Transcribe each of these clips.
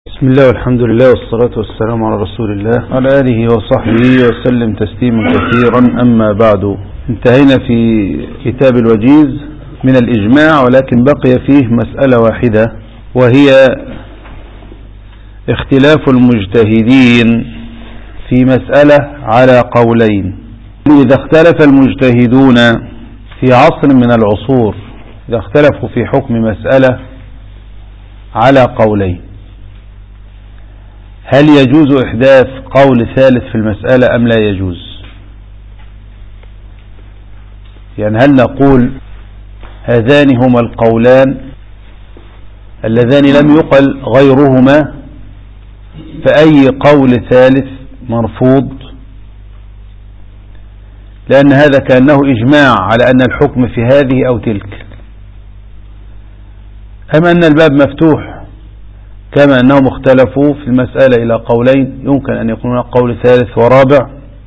بسم الله والحمد لله والصلاة والسلام على رسول الله وعلى آله وصحبه وسلم تسليما كثيرا. أما بعد، انتهينا في كتاب الوجيز من الإجماع، ولكن بقي فيه مسألة واحدة، وهي اختلاف المجتهدين في مسألة على قولين. إذا اختلف المجتهدون في عصر من العصور، إذا اختلفوا في حكم مسألة على قولين، هل يجوز إحداث قول ثالث في المسألة أم لا يجوز؟ يعني هل نقول هذان هما القولان اللذان لم يقل غيرهما، فأي قول ثالث مرفوض، لأن هذا كأنه إجماع على أن الحكم في هذه أو تلك، أم أن الباب مفتوح كما أنهم اختلفوا في المسألة إلى قولين، يمكن أن يكون قول ثالث ورابع.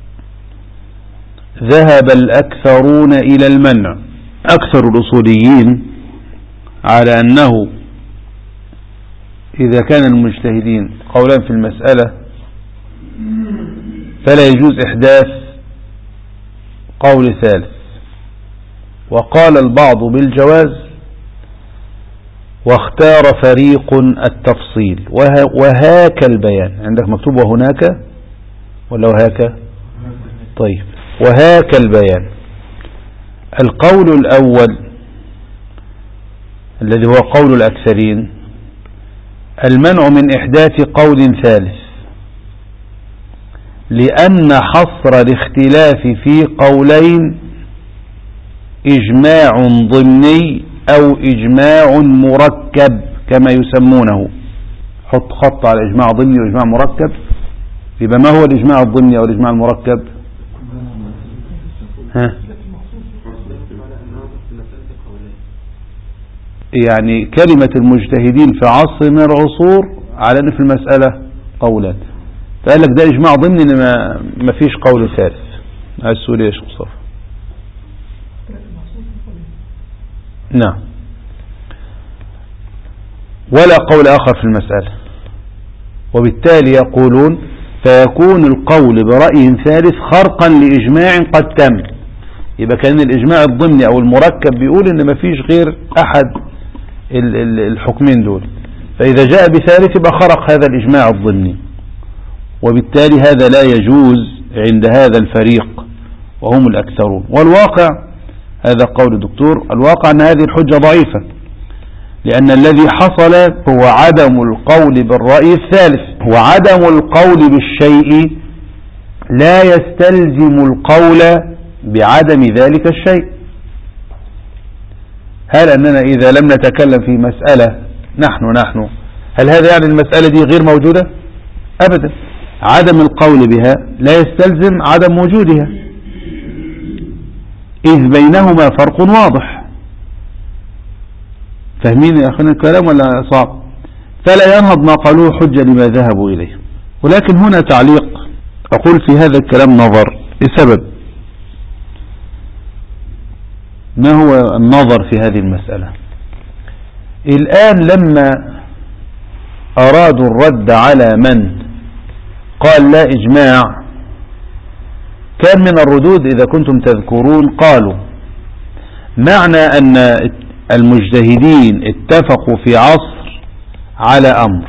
ذهب الأكثرون إلى المنع، أكثر الأصوليين على أنه إذا كان المجتهدين قولان في المسألة فلا يجوز إحداث قول ثالث، وقال البعض بالجواز، واختار فريق التفصيل. وهاك البيان، عندك مكتوب وهناك ولا وهاك؟ طيب، وهاك البيان. القول الأول الذي هو قول الأكثرين، المنع من إحداث قول ثالث، لأن حصر الاختلاف في قولين إجماع ضمني أو إجماع مركب كما يسمونه. حط خط على إجماع ضمني وإجماع مركب. يبقى ما هو الإجماع الضمني أو الإجماع المركب؟ يعني كلمة المجتهدين في عصر من العصور على أن في المسألة قولان، فقال لك ده إجماع ضمني إن ما فيش قول ثالث. السؤال يا شيخ مصطفى. نعم، ولا قول آخر في المسألة، وبالتالي يقولون فيكون القول برأي ثالث خرقا لإجماع قد تم. يبقى كان الإجماع الضمني أو المركب بيقول إن ما فيش غير أحد الحكمين دول، فإذا جاء بثالث يبقى خرق هذا الإجماع الضمني، وبالتالي هذا لا يجوز عند هذا الفريق وهم الأكثرون. والواقع، هذا قول الدكتور، الواقع أن هذه الحجة ضعيفة، لأن الذي حصل هو عدم القول بالرأي الثالث، وعدم القول بالشيء لا يستلزم القول بعدم ذلك الشيء. هل أننا إذا لم نتكلم في مسألة نحن هل هذا يعني المسألة دي غير موجودة؟ أبدا. عدم القول بها لا يستلزم عدم وجودها، إذ بينهما فرق واضح. فاهمين يا أخوان الكلام ولا صعب؟ فلا ينهض ما قالوه حجة لما ذهبوا إليه. ولكن هنا تعليق، أقول في هذا الكلام نظر لسبب. ما هو النظر في هذه المسألة؟ الآن لما أرادوا الرد على من قال لا إجماع، كان من الردود إذا كنتم تذكرون قالوا معنى أن المجتهدين اتفقوا في عصر على أمر،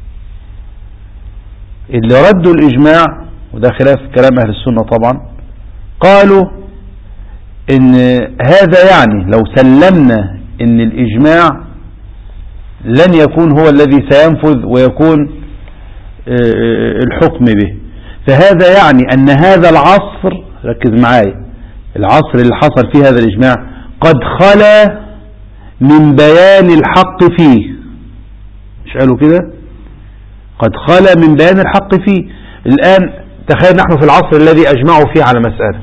اللي ردوا الإجماع، وده خلاف كلام أهل السنة طبعا، قالوا إن هذا يعني لو سلمنا إن الإجماع لن يكون هو الذي سينفذ ويكون الحكم به، فهذا يعني أن هذا العصر، ركز معايا، العصر اللي حصل فيه هذا الإجماع قد خلا من بيان الحق فيه. مش قالوا كده؟ قد خلا من بيان الحق فيه. الآن تخيل نحن في العصر الذي أجمعوا فيه على مسألة،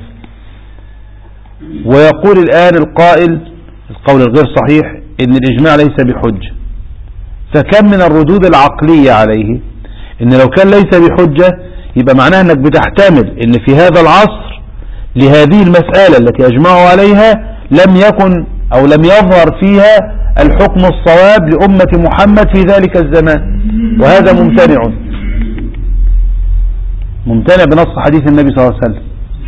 ويقول الآن القائل القول الغير صحيح إن الإجماع ليس بحجة، فكم من الردود العقلية عليه إن لو كان ليس بحجة يبقى معناه أنك بتحتمل أن في هذا العصر لهذه المسألة التي أجمعوا عليها لم يكن أو لم يظهر فيها الحكم الصواب لأمة محمد في ذلك الزمان، وهذا ممتنع بنص حديث النبي صلى الله عليه وسلم.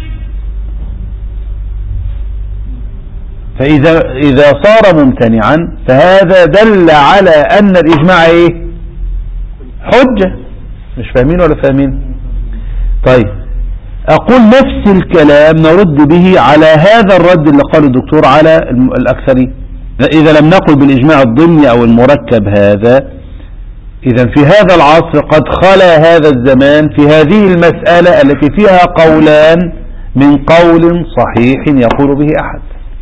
فإذا صار ممتنعا فهذا دل على أن الإجماع إيه؟ حجة. مش فاهمين ولا فاهمين؟ طيب أقول نفس الكلام نرد به على هذا الرد اللي قاله الدكتور على الأكثرين. إذا لم نقل بالإجماع الضمني أو المركب هذا، إذا في هذا العصر قد خلا هذا الزمان في هذه المسألة التي فيها قولان من قول صحيح يقول به أحد.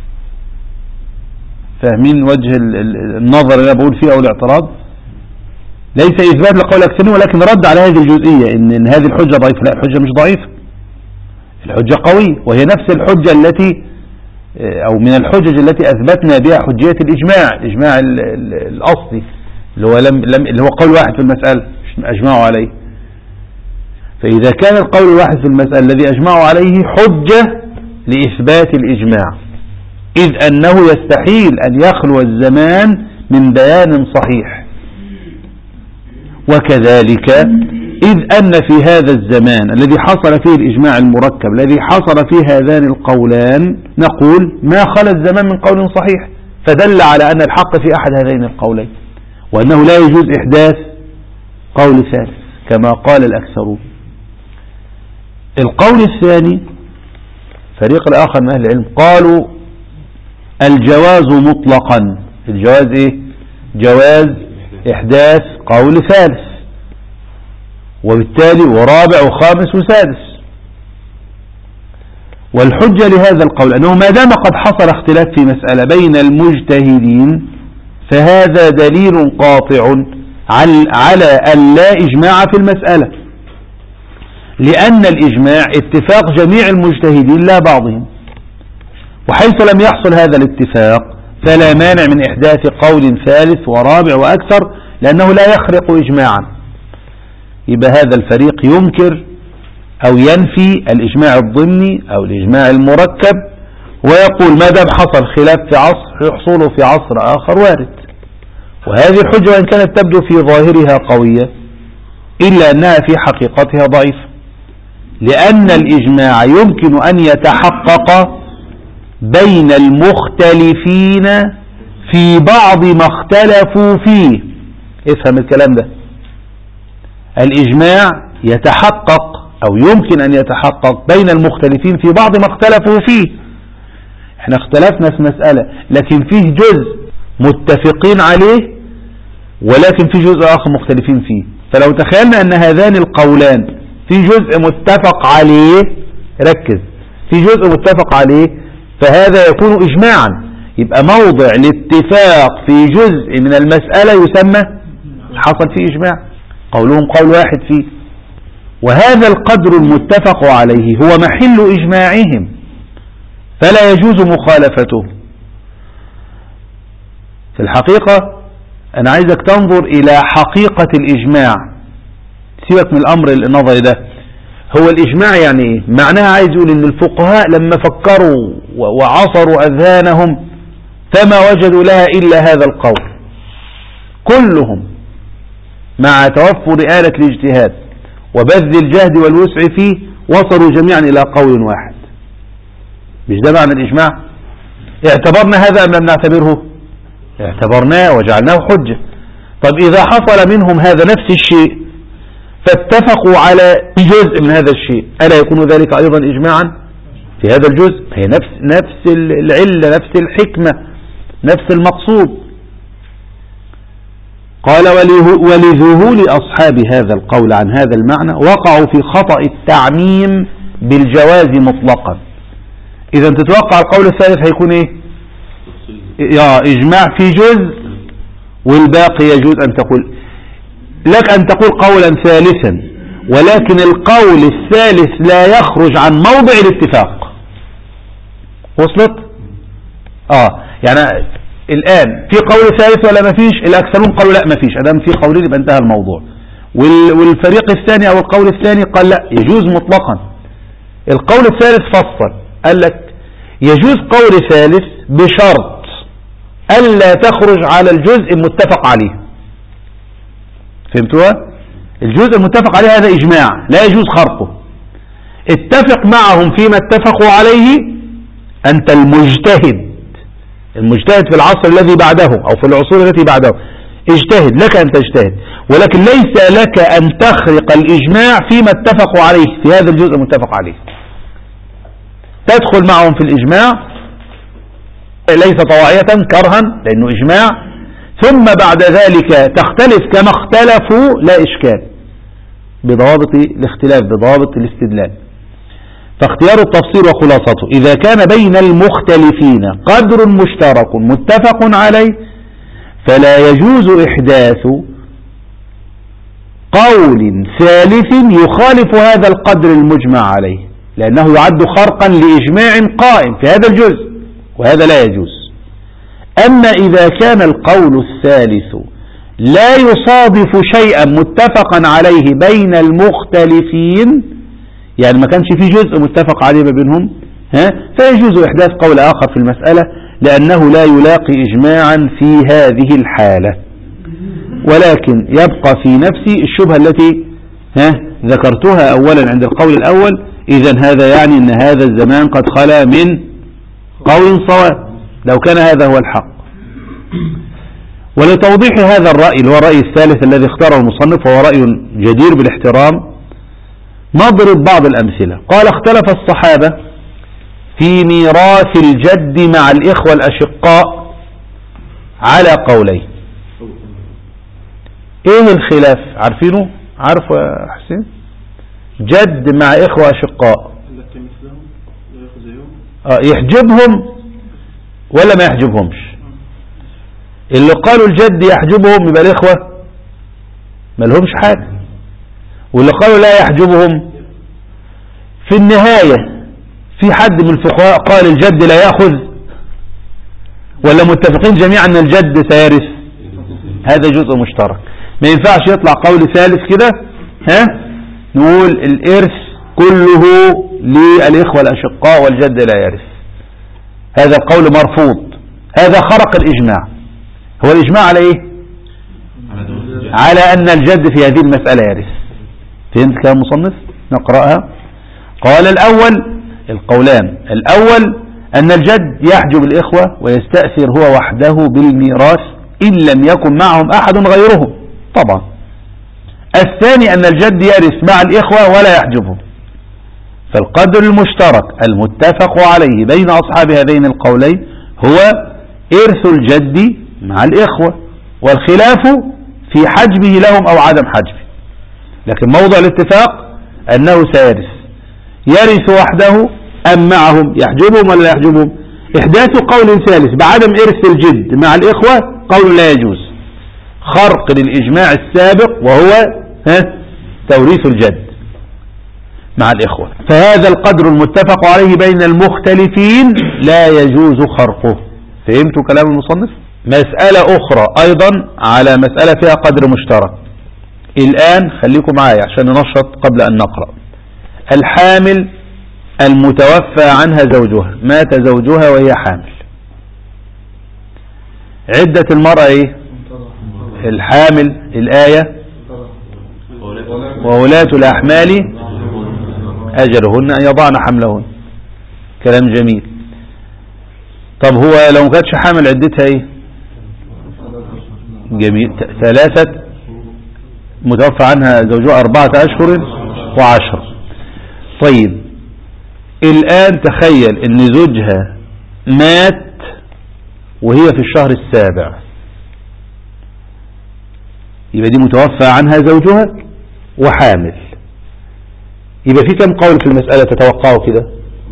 فاهمين وجه النظر اللي أنا بقول فيه أو الاعتراض؟ ليس إثبات لقول الأكثرين ولكن رد على هذه الجزئية إن هذه الحجة ضعيفة. لا، الحجة مش ضعيفة، الحجة قوية، وهي نفس الحجة التي أو من الحجج التي أثبتنا بها حجية الإجماع الأصلي اللي هو قول واحد في المسألة أجمعوا عليه. فإذا كان القول الواحد في المسألة الذي أجمعوا عليه حجة لإثبات الإجماع، إذ أنه يستحيل أن يخلو الزمان من بيان صحيح. وكذلك إذ أن في هذا الزمان الذي حصل فيه الإجماع المركب الذي حصل فيه هذان القولان نقول ما خلا الزمان من قول صحيح، فدل على أن الحق في أحد هذين القولين، وأنه لا يجوز إحداث قول ثالث كما قال الأكثرون. القول الثاني فريق الآخر من أهل العلم قالوا الجواز مطلقا. الجواز إيه؟ جواز إحداث قول ثالث، وبالتالي ورابع وخامس وسادس. والحجة لهذا القول أنه ما دام قد حصل اختلاف في مسألة بين المجتهدين فهذا دليل قاطع على أن لا إجماع في المسألة، لأن الإجماع اتفاق جميع المجتهدين لا بعضهم، وحيث لم يحصل هذا الاتفاق فلا مانع من إحداث قول ثالث ورابع وأكثر لأنه لا يخرق إجماعا. يبقى هذا الفريق ينكر أو ينفي الإجماع الضمني أو الإجماع المركب، ويقول ما دام حصل خلاف في عصر يحصل في عصر آخر وارد. وهذه الحجة وإن كانت تبدو في ظاهرها قوية إلا أنها في حقيقتها ضعيفة، لأن الإجماع يمكن أن يتحقق بين المختلفين في بعض ما اختلفوا فيه. افهم الكلام ده، الإجماع يتحقق أو يمكن أن يتحقق بين المختلفين في بعض ما اختلفوا فيه. احنا اختلفنا في مسألة لكن فيه جزء متفقين عليه ولكن في جزء آخر مختلفين فيه. فلو تخيلنا أن هذان القولان في جزء متفق عليه، ركز، في جزء متفق عليه، فهذا يكون إجماعا. يبقى موضع الاتفاق في جزء من المسألة يسمى حصل فيه إجماع، قولهم قول واحد فيه، وهذا القدر المتفق عليه هو محل إجماعهم فلا يجوز مخالفته. في الحقيقة أنا عايزك تنظر إلى حقيقة الإجماع، سيبك من الأمر النظري ده. هو الإجماع يعني إيه؟ معناها عايز يقول إن الفقهاء لما فكروا وعصروا أذهانهم فما وجدوا لها إلا هذا القول، كلهم مع توفر آلة الاجتهاد وبذل الجهد والوسع فيه وصلوا جميعا إلى قول واحد. مش ده معنى الإجماع؟ اعتبرنا هذا أم لم نعتبره؟ اعتبرناه وجعلناه حجة. طب إذا حصل منهم هذا نفس الشيء فاتفقوا على جزء من هذا الشيء، ألا يكون ذلك أيضا إجماعا في هذا الجزء؟ هي نفس العلة، نفس الحكمة، نفس المقصود. قال ولذهول أصحاب هذا القول عن هذا المعنى وقعوا في خطأ التعميم بالجواز مطلقا. إذا تتوقع القول الثالث هيكون إيه؟ يا إجماع في جزء والباقي يجوز أن تقول لك أن تقول قولا ثالثا، ولكن القول الثالث لا يخرج عن موضع الاتفاق. وصلت؟ يعني الآن في قول ثالث ولا ما فيش؟ الأكثرون قالوا لا ما فيش، أدام في قولين يبقى انتهى الموضوع. والفريق الثاني أو القول الثاني قال لا يجوز مطلقا. القول الثالث فصل قال لك يجوز قول ثالث بشرط ألا تخرج على الجزء المتفق عليه. فهمتوها؟ الجزء المتفق عليه هذا إجماع لا يجوز خرقه. اتفق معهم فيما اتفقوا عليه. أنت المجتهد في العصر الذي بعده أو في العصور التي بعده، اجتهد، لك أن تجتهد، ولكن ليس لك أن تخرق الإجماع فيما اتفقوا عليه في هذا الجزء المتفق عليه. تدخل معهم في الإجماع ليس طواعية كرها لأنه إجماع، ثم بعد ذلك تختلف كما اختلفوا لا إشكال بضوابط الاختلاف بضوابط الاستدلال. فاختيار التفصيل وخلاصته: إذا كان بين المختلفين قدر مشترك متفق عليه فلا يجوز إحداث قول ثالث يخالف هذا القدر المجمع عليه، لأنه يعد خرقا لإجماع قائم في هذا الجزء، وهذا لا يجوز. أما إذا كان القول الثالث لا يصادف شيئا متفقا عليه بين المختلفين، يعني ما كانش في جزء متفق عليه بينهم، فيجوز إحداث قول آخر في المسألة لأنه لا يلاقي إجماعا في هذه الحالة. ولكن يبقى في نفسي الشبهة التي ذكرتها أولا عند القول الأول: إذن هذا يعني أن هذا الزمان قد خلا من قول صواب لو كان هذا هو الحق. ولتوضيح هذا الرأي اللي هو الرأي الثالث الذي اختاره المصنف وهو رأي جدير بالاحترام نضرب بعض الأمثلة. قال: اختلف الصحابة في ميراث الجد مع الإخوة الأشقاء على قولين. ايه الخلاف؟ عارفينه؟ عارفه يا حسين؟ جد مع إخوة أشقاء يحجبهم ولا ما يحجبهمش؟ اللي قالوا الجد يحجبهم يبقى الإخوة ما لهمش حاجة، واللي قالوا لا يحجبهم في النهاية في حد من الفقهاء قال الجد لا يأخذ، ولا متفقين جميعا أن الجد سيرث؟ هذا جزء مشترك. ما ينفعش يطلع قول ثالث كده نقول الإرث كله للإخوة الأشقاء والجد لا يرث. هذا القول مرفوض، هذا خرق الإجماع. هو الإجماع على إيه؟ على أن الجد في هذه المسألة يرث. فهمت كلام المصنف؟ نقرأها. قال القولان الأول أن الجد يحجب الإخوة ويستأثر هو وحده بالميراث إن لم يكن معهم أحد غيرهم طبعا. الثاني أن الجد يرث مع الإخوة ولا يحجبهم. فالقدر المشترك المتفق عليه بين أصحاب هذين القولين هو إرث الجد مع الإخوة، والخلاف في حجبه لهم أو عدم حجبه. لكن موضع الاتفاق أنه سيرث، يرث وحده أم معهم، يحجبهم ولا لا يحجبهم. إحداث قول ثالث بعدم إرث الجد مع الإخوة قول لا يجوز، خرق للإجماع السابق وهو توريث الجد مع الإخوة. فهذا القدر المتفق عليه بين المختلفين لا يجوز خرقه. فهمتوا كلام المصنف؟ مسألة أخرى أيضا على مسألة فيها قدر مشترك. الآن خليكم معايا عشان ننشط قبل أن نقرأ. الحامل المتوفى عنها زوجها، مات زوجها وهي حامل. عدة المرأة ايه؟ الحامل الآية وولاة الأحمال أجلهن أن يضعن حملهن. كلام جميل. طب هو لو ما كانتش حامل عدتها ايه؟ جميل. 3 متوفى عنها زوجها 4 أشهر و10. طيب الآن تخيل ان زوجها مات وهي في الشهر السابع، يبقى دي متوفى عنها زوجها وحامل. يبقى في كم قول في المسألة تتوقعوا كده؟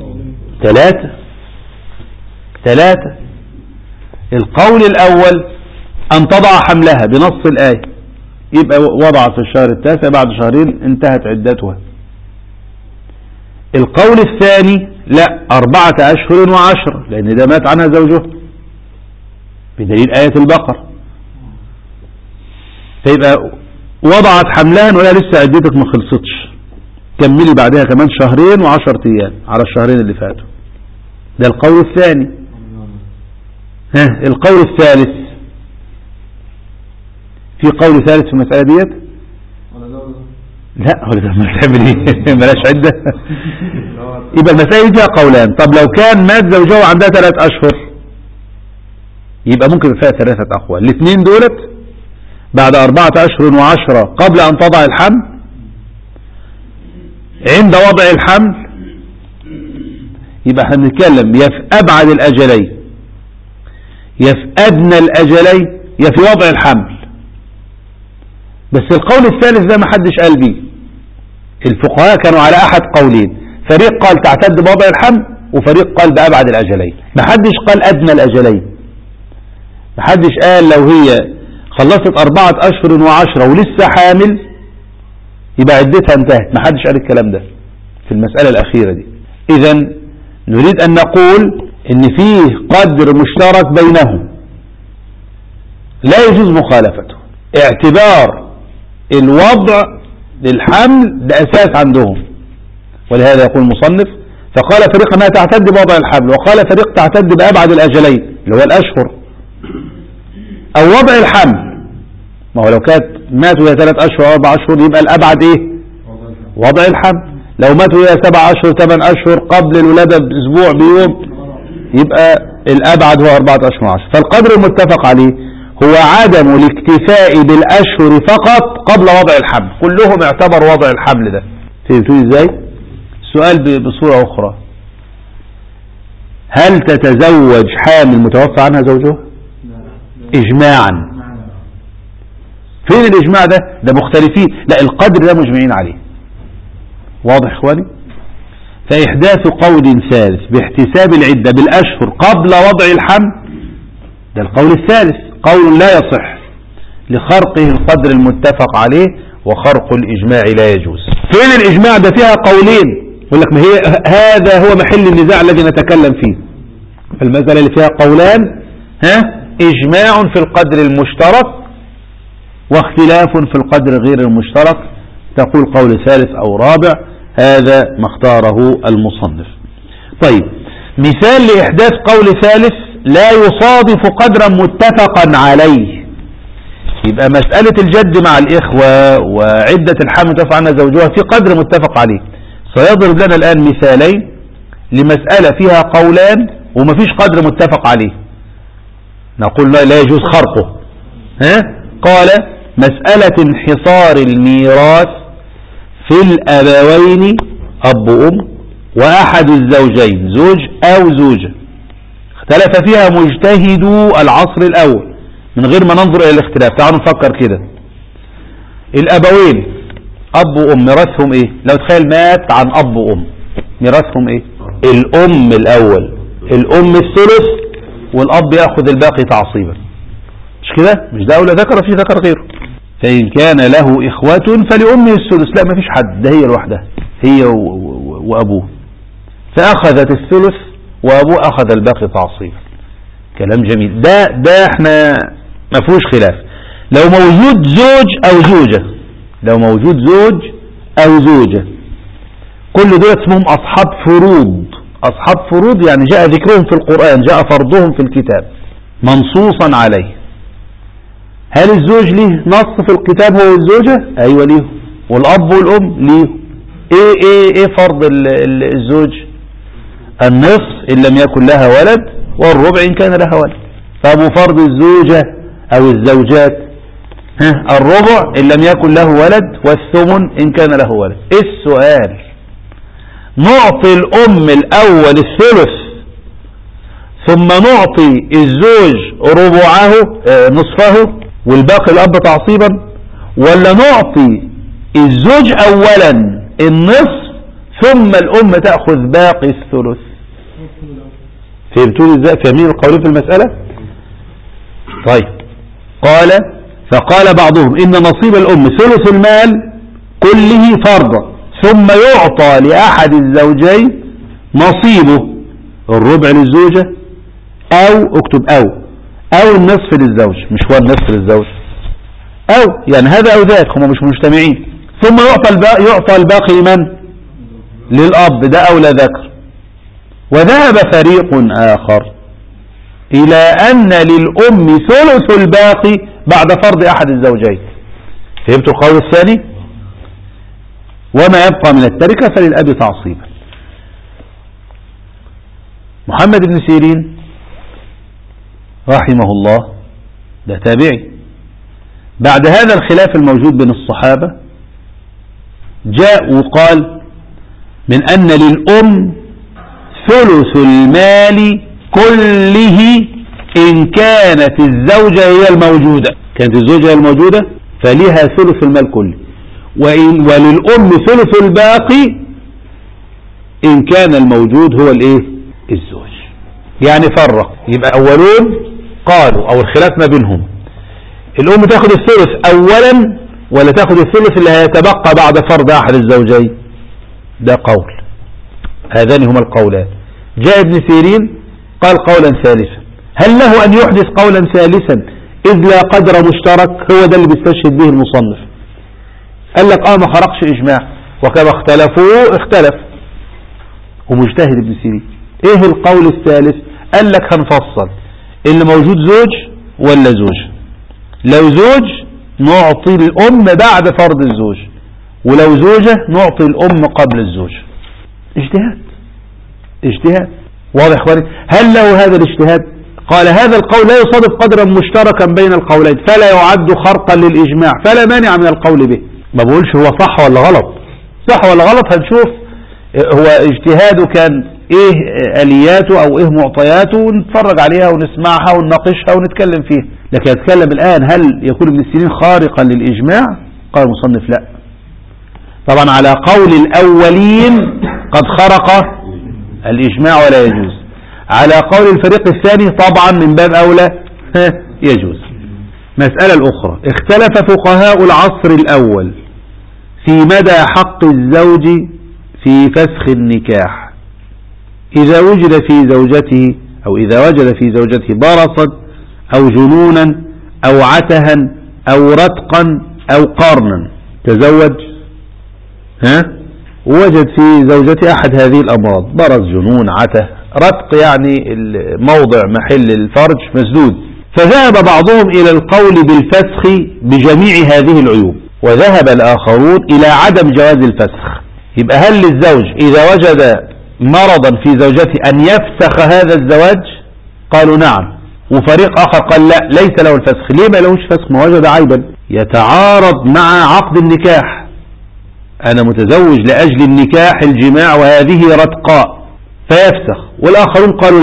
3. القول الأول أن تضع حملها بنص الآية، يبقى وضعت في الشهر التاسع بعد شهرين انتهت عدتها. القول الثاني لا، 4 أشهر و10 لأن ده مات عنها زوجها بدليل آية البقر. فيبقى وضعت حملها ولا لسه عدتك ما خلصتش، كملي بعدها كمان 2 شهر و10 أيام على الشهرين اللي فاتوا. ده القول الثاني. القول الثالث، في قول ثالث في المسألة ديت لا هو ما تعمل ايه ملاش عدة. يبقى المسائل فيها قولان. طب لو كان مات زوجها عندها 3 أشهر يبقى ممكن فيها 3 أقوال. الاثنين دولت بعد 4 أشهر و10 قبل أن تضع الحمل، عند وضع الحمل، يبقى احنا بنتكلم يا في أبعد الأجلين يا في أدنى الأجلين يا في وضع الحمل. بس القول الثالث ده ما حدش قال بيه. الفقهاء كانوا على أحد قولين، فريق قال تعتد بوضع الحمل وفريق قال بأبعد الأجلين. ما حدش قال أدنى الأجلين. ما حدش قال لو هي خلصت 4 أشهر و10 ولسه حامل يبقى عدتها انتهت. ما حدش قال الكلام ده في المسألة الأخيرة دي. إذا نريد أن نقول إن فيه قدر مشترك بينهم لا يجوز مخالفته. اعتبار الوضع للحمل ده أساس عندهم، ولهذا يقول المصنف فقال فريق أنها تعتد بوضع الحمل، وقال فريق تعتد بأبعد الأجلين اللي هو الأشهر أو وضع الحمل. ما هو لو كانت ماتوا هي 3 أشهر أو 4 أشهر يبقى الأبعد إيه؟ وضع الحمل. لو ماتوا هي 7 أشهر 8 أشهر قبل الولادة بأسبوع بيوم يبقى الأبعد هو 4 أشهر و10. فالقدر المتفق عليه هو عدم الاكتفاء بالأشهر فقط قبل وضع الحمل. كلهم اعتبروا وضع الحمل ده. فهمتوا ازاي؟ السؤال بصورة أخرى، هل تتزوج حامل متوفى عنها زوجها؟ إجماعا. فين الإجماع ده؟ ده مختلفين. لا القدر ده مجمعين عليه. واضح إخواني؟ فإحداث قول ثالث باحتساب العدة بالأشهر قبل وضع الحمل ده القول الثالث، قول لا يصح لخرقه القدر المتفق عليه، وخرق الإجماع لا يجوز. فين الإجماع ده؟ فيها قولين. يقول لك ما هي هذا هو محل النزاع الذي نتكلم فيه. المسألة اللي فيها قولان إجماع في القدر المشترك واختلاف في القدر غير المشترك. تقول قول ثالث أو رابع، هذا ما اختاره المصنف. طيب مثال لإحداث قول ثالث لا يصادف قدرا متفقا عليه. يبقى مسألة الجد مع الإخوة وعدة الحمل تفعل عنها زوجها في قدر متفق عليه. سيضرب لنا الآن مثالين لمسألة فيها قولان ومفيش قدر متفق عليه، نقول لا يجوز خرقه. قال مسألة انحصار الميراث في الأبوين أب وأم وأحد الزوجين زوج أو زوجة، اختلف فيها مجتهدو العصر الأول من غير ما ننظر إلى الاختلاف. تعالوا نفكر كده. الأبوين أب وأم ميراثهم إيه؟ لو تخيل مات عن أب وأم ميراثهم إيه؟ الأم الأول، الأم الثلث والأب يأخذ الباقي تعصيبا. مش كده؟ مش ده أولى ذكر في ذكر غيره. فإن كان له إخوة فلأمه الثلث. لا مفيش حد، ده هي لوحدها، هي وأبوه، فأخذت الثلث وأبوه أخذ الباقي تعصيبا. كلام جميل. ده احنا ما فيهوش خلاف. لو موجود زوج أو زوجة، لو موجود زوج أو زوجة، كل دول اسمهم أصحاب فروض. أصحاب فروض يعني جاء ذكرهم في القرآن، جاء فرضهم في الكتاب منصوصا عليه. هل الزوج ليه نص في الكتاب هو الزوجة؟ أيوة ليه. والأب والأم ليه. ايه فرض الزوج؟ النصف إن لم يكن لها ولد والربع إن كان لها ولد. فأبو فرض الزوجة أو الزوجات الربع إن لم يكن له ولد والثمن إن كان له ولد. السؤال، نعطي الأم الأول الثلث ثم نعطي الزوج ربعه نصفه والباقي الأب تعصيبا، ولا نعطي الزوج أولا النصف ثم الأم تأخذ باقي الثلث؟ فهمتوا ازاي؟ فاهمين القولين في المسألة؟ طيب فقال بعضهم إن نصيب الأم ثلث المال كله فرضا، ثم يعطى لأحد الزوجين نصيبه الربع للزوجة أو اكتب أو النصف للزوج. مش هو النصف للزوج أو يعني هذا أو ذاك، هم مش مجتمعين. ثم يعطى الباقي لمن؟ للأب، ده أولى ذكر. وذهب فريق آخر إلى أن للأم ثلث الباقي بعد فرض أحد الزوجين. فهمتوا القول الثاني؟ وما يبقى من التركة فللأب تعصيبا. محمد بن سيرين رحمه الله ده تابعي، بعد هذا الخلاف الموجود بين الصحابة جاء وقال من أن للأم ثلث المال كله إن كانت الزوجة هي الموجودة، كانت الزوجة هي الموجودة فليها ثلث المال كله، وللأم ثلث الباقي إن كان الموجود هو الزوج. يعني فرق، يبقى أولون قالوا أو الخلاف ما بينهم الأم تأخذ الثلث أولا ولا تأخذ الثلث اللي هيتبقى بعد فرض أحد الزوجين، ده قول. هذان هما القولان. جاء ابن سيرين قال قولا ثالثا، هل له أن يحدث قولا ثالثا إذ لا قدر مشترك؟ هو ده اللي بيستشهد به المصنف. قال لك ما خرقش إجماع، وكما اختلفوا اختلف، ومجتهد ابن سيرين. ايه القول الثالث؟ قال لك هنفصل اللي موجود زوج ولا زوج. لو زوج نعطي الأم بعد فرض الزوج، ولو زوجة نعطي الأم قبل الزوج. اجتهاد واضح اخواني. هل له هذا الاجتهاد؟ قال هذا القول لا يصادف قدرا مشتركا بين القولين فلا يعد خرقا للإجماع، فلا مانع من القول به. ما بقولش هو صح ولا غلط، صح ولا غلط هنشوف هو اجتهاده كان ايه الياته او ايه معطياته ونتفرج عليها ونسمعها ونناقشها ونتكلم فيها. لكن اتكلم الان هل يكون ابن سيرين خارقا للإجماع؟ قال المصنف لا، طبعا على قول الأولين قد خرق الإجماع ولا يجوز، على قول الفريق الثاني طبعا من باب أولى يجوز. مسألة الأخرى، اختلف فقهاء العصر الأول في مدى حق الزوج في فسخ النكاح إذا وجد في زوجته أو إذا وجد في زوجته برصا أو جنونا أو عتها أو رتقا أو قرنا. تزوج وجد في زوجته أحد هذه الأمراض، برص جنون عته رتق يعني موضع محل الفرج مسدود، فذهب بعضهم إلى القول بالفسخ بجميع هذه العيوب وذهب الآخرون إلى عدم جواز الفسخ. يبقى هل للزوج إذا وجد مرضا في زوجته أن يفسخ هذا الزواج؟ قالوا نعم. وفريق آخر قال لا ليس له الفسخ. ليه ما لهوش فسخ؟ ما وجد عيبا يتعارض مع عقد النكاح، أنا متزوج لأجل النكاح الجماع وهذه رتقاء فيفسخ. والآخرون قالوا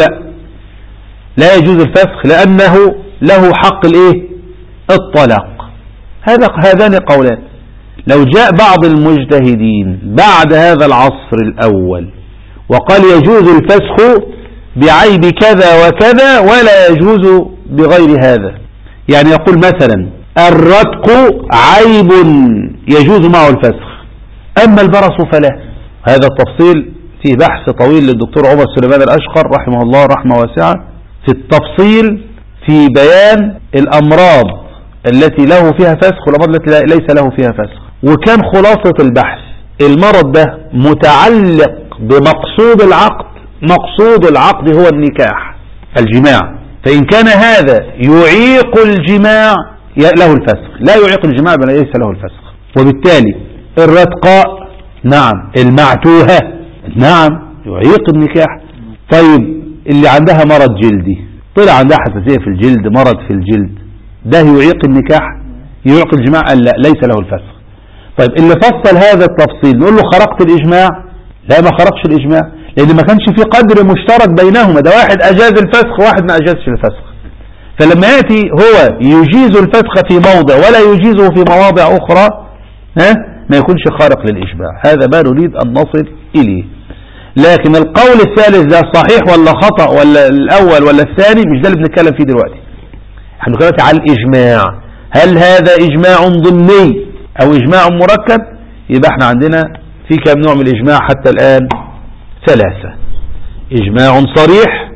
لا يجوز الفسخ لأنه له حق الطلاق. هذان قولان. لو جاء بعض المجتهدين بعد هذا العصر الأول وقال يجوز الفسخ بعيب كذا وكذا ولا يجوز بغير هذا، يعني يقول مثلا الرتق عيب يجوز معه الفسخ أما البرص فلا. هذا التفصيل فيه بحث طويل للدكتور عمر سليمان الأشقر رحمه الله رحمة واسعة في التفصيل في بيان الأمراض التي له فيها فسخ والأمراض التي ليس له فيها فسخ. وكان خلاصة البحث المرض ده متعلق بمقصود العقد، مقصود العقد هو النكاح الجماع، فإن كان هذا يعيق الجماع له الفسخ، لا يعيق الجماع بل ليس له الفسخ. وبالتالي الرتقاء نعم، المعتوهة نعم يعيق النكاح. طيب اللي عندها مرض جلدي طلع عندها حساسية في الجلد، مرض في الجلد، ده يعيق النكاح يعيق الجماع؟ قال لا ليس له الفسخ. طيب اللي فصل هذا التفصيل نقول له خرقت الإجماع؟ لا ما خرقش الإجماع، لأن ما كانش في قدر مشترك بينهما، ده واحد أجاز الفسخ واحد ما أجازش الفسخ. فلما يأتي هو يجيز الفسخ في موضع ولا يجيزه في مواضع أخرى ما يكونش خارق للإجماع. هذا ما نريد أن نصل إليه. لكن القول الثالث ده صحيح ولا خطأ ولا الأول ولا الثاني مش ده اللي بنتكلم فيه دلوقتي. احنا بنتكلم على الإجماع، هل هذا إجماع ضمني أو إجماع مركب؟ يبقى احنا عندنا في كم نوع من الإجماع حتى الآن؟ 3. إجماع صريح،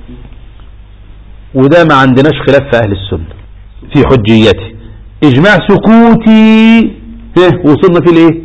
وده ما عندناش خلاف في أهل السنة في حجيته. إجماع سكوتي وصلنا فيه لإيه؟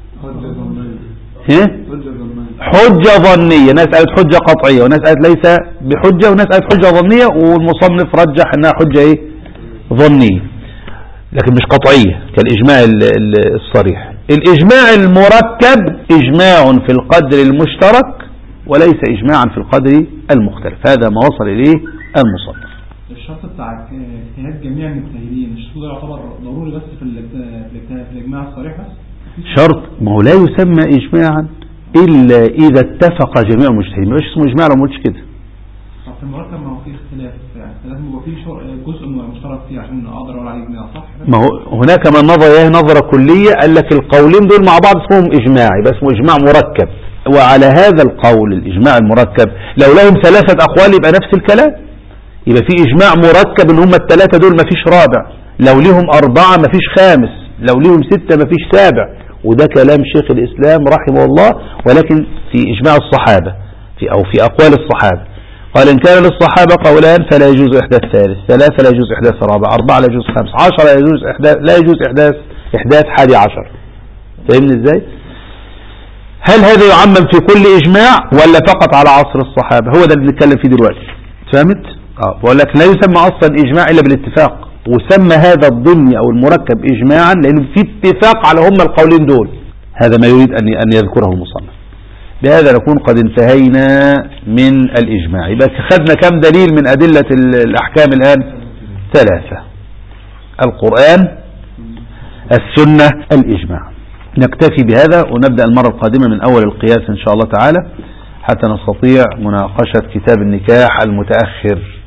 حجة ظنية. ناس قالت حجة قطعية وناس قالت ليس بحجة وناس قالت حجة ظنية، والمصنف رجح انها حجة ظنية لكن مش قطعية كالإجماع الصريح. الإجماع المركب إجماع في القدر المشترك وليس إجماعا في القدر المختلف. هذا ما وصل إليه المصنف. الشرط بتاع اجتهاد جميع المجتهدين الشرط ده يعتبر ضروري بس في الإجماع الصريح بس؟ شرط، ما هو لا يسمى إجماعا إلا إذا اتفق جميع المجتهدين. مش اسمه إجماع لو ما قلتش كده. في المركب ما هو فيه اختلاف، يعني لازم يبقى فيه جزء مشترك فيه عشان اقدر اقول عليه اجماع، صح؟ ما هو هناك من نظر نظرة كلية قال لك القولين دول مع بعض اسمهم إجماع، يبقى اسمه إجماع مركب. وعلى هذا القول الإجماع المركب لو لهم 3 أقوال يبقى نفس الكلام، يبقى في إجماع مركب إن هم ال3 دول ما فيش رابع، لو لهم 4 ما فيش خامس، لو لهم 6 ما فيش سابع. وده كلام شيخ الإسلام رحمه الله، ولكن في إجماع الصحابة في أقوال الصحابة. قال إن كان للصحابة قولان فلا يجوز إحداث ثالث، 3 لا يجوز إحداث رابع، 4 لا يجوز خامس، 10 لا يجوز إحداث 11. فاهمني إزاي؟ هل هذا يعمم في كل إجماع ولا فقط على عصر الصحابة؟ هو ده اللي بنتكلم فيه دلوقتي. فهمت؟ بقول لك لا يسمى أصلا إجماع إلا بالاتفاق، وسمى هذا الضمني أو المركب إجماعا لأنه في اتفاق على هم القولين دول. هذا ما يريد أن يذكره المصنف. بهذا نكون قد انتهينا من الإجماع. يبقى خدنا كم دليل من أدلة الأحكام الآن؟ 3: القرآن، السنة، الإجماع. نكتفي بهذا ونبدأ المرة القادمة من أول القياس إن شاء الله تعالى حتى نستطيع مناقشة كتاب النكاح المتأخر.